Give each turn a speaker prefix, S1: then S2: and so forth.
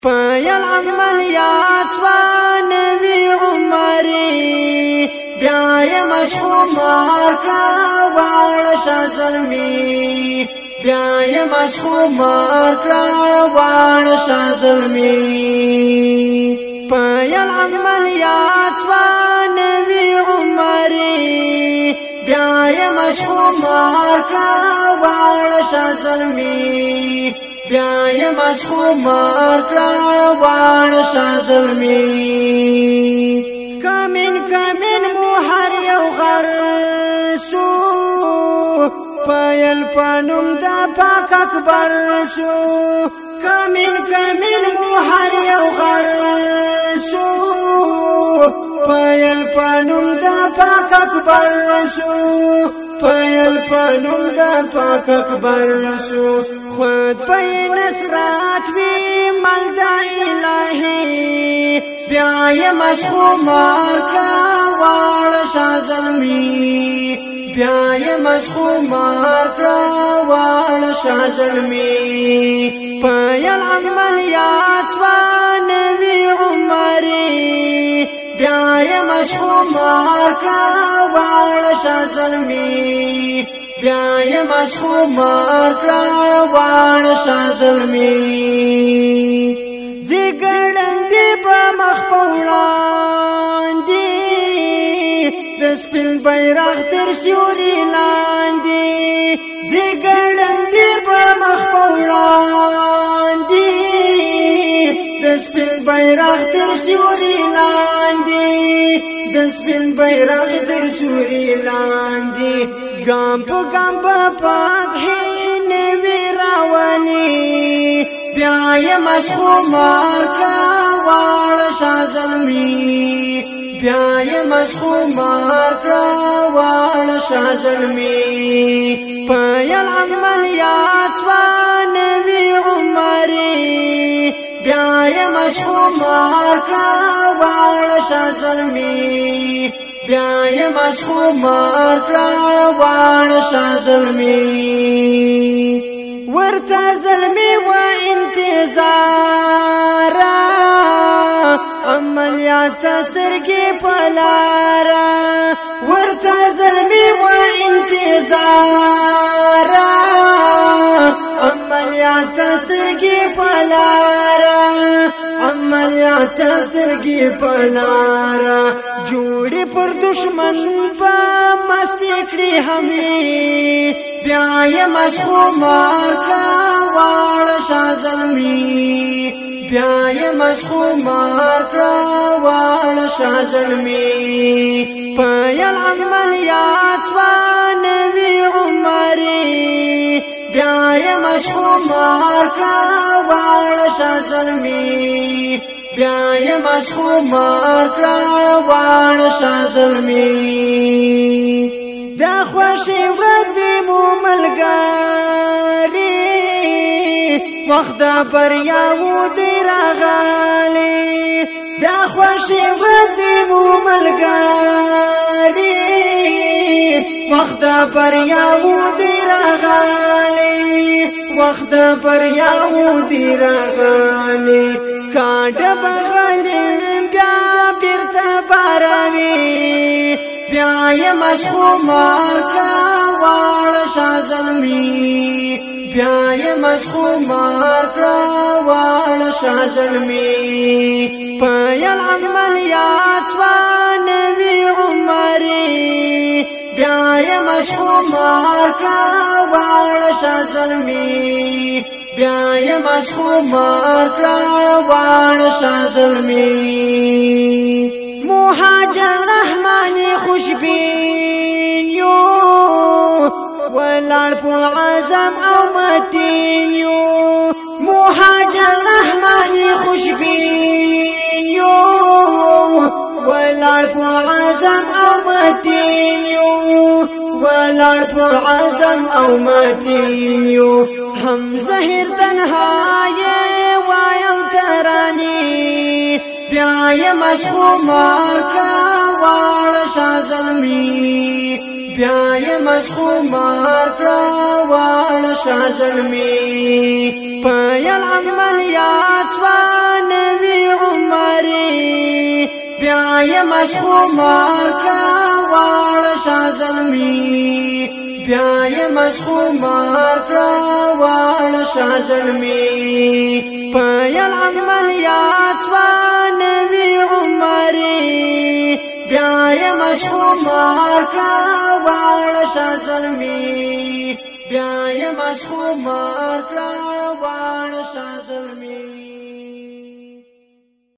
S1: پیل عملیات سوانوی عمری بیای مسخو مار کلا وار شاه ظلمی بیای مسخو مار کلا وار شاه ظلمی پیل عملیات سوانوی عمری بیای مسخو مار کلا وار شاه ظلمی بیای مسخو مار کلا وار شاه ظلمی کمین مو هر یو غرسو پیل پنوم دا پاک اکبر سو کمین مو هر یو غرسو پیل پنوم دا پاک اکبر سو پیل پنوم دا پاک اکبر سو خود پی نصرات وی مل دا الہی بیای مسخو مار کلا وار شاه ظلمی بیای مسخو مار کلا وار شاه ظلمی پیل عملیات سوانوی عمری بیای مسخو مار کلا وار شاه ظلمی بیای مسخو مار کلا وار شاه ظلمی زګړندې په مخ پوړاندې د سپین بیرغ تر سیوري لاندې زګړندې په مخ پوړاندې د سپین بیرغ تر سیوري لاندې د سپین بیرغ تر سیوري لاندې ګام په فتح نوی راولي بیای مسخو مار کلا وار شاه ظلمی بیای مسخو مار کلا وار شاه ظلمی پیل عملیات سوانوی عمری بیای مسخو مار کلا وار شاه ظلمی بیای مسخو مار کلا وار شاه ظلمی ورته ظلمی و انتظارا عملیات سترګې پلارا ورته ظلمی و انتظارا عملیات سترګې پلارا عملیات سترګې پلارا جوړې پر دشمن په مستی کړې حملې بیای مسخو مار کلا وار شاه ظلمی بیای مسخو مار کلا وار شاه ظلمی پیل عملیات سوانوی عمری بیای مسخو مار کلا وار شاه ظلمی بیای مسخو مار کلا وار شاه ظلمی دا خوشی ورځې مو ملګری وخت د بریاو دی راغلی دا خوشی ورځې مو ملګری وخت د بریاو دی راغلی وخت د بریاو دی راغلی کاډه بغلی بیا بیرته باروي بیای مسخو مار کلا وار شاه ظلمی بیای مسخو مار کلا وار شاه ظلمی پیل عملیات سوانوی عمری بیای مسخو مار کلا وار شاه ظلمی بیای مسخو مار کلا وار شاه ظلمی مهاجر رحمانی خوشبین یو ولار په عزم او متین یو مهاجر رحمانی خوشبین یو ولار په عزم او متین یو ولار په عزم او متین یو هم زهر تنهای وایم ترانی بیای مسخو مار کلا وار شاه ظلمی بیا یې مسخو مار کړه واړه شاه زلمي پیل عملیات سوانوي عمري بیا یې مسخو مار کړه واړه شاه زلمي بیا یې مسخو مار کړه واړه شاه زلمي پیل عملیات سوانوي عمري بیا یې مسخو مار کړه واړه شاه زلمي بیا یې مسخو مار کړه واړه شاه زلمي